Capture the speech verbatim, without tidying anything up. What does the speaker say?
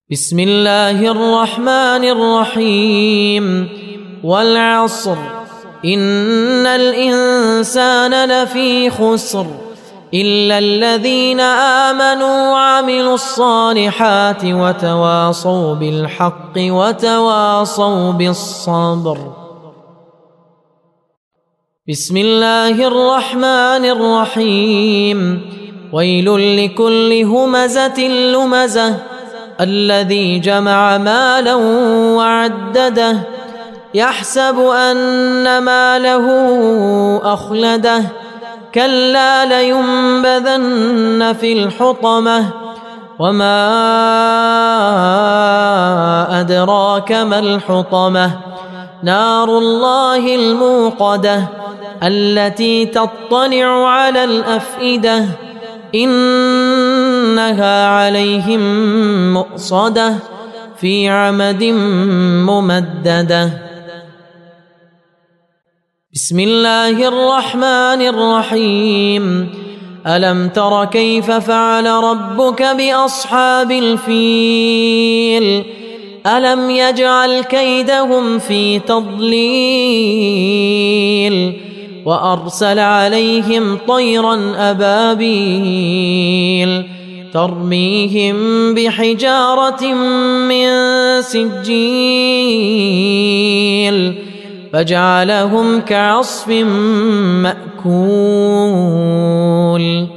بسم الله الرحمن الرحيم والعصر إن الإنسان لفي خسر إلا الذين آمنوا وعملوا الصالحات وتواصوا بالحق وتواصوا بالصبر. بسم الله الرحمن الرحيم ويل لكل همزة لمزة الذي جمع مالا وعدده يحسب أن ماله أخلده كلا لينبذن في الحطمة وما أدراك ما الحطمة نار الله الموقدة التي تطلع على الأفئدة إنها عليهم مؤصدة في عمد ممددة. بسم الله الرحمن الرحيم ألم تر كيف فعل ربك بأصحاب الفيل ألم يجعل كيدهم في تضليل وأرسل عليهم طيرا أبابيل ترميهم بحجارة من سجيل فجعلهم كعصف مأكول.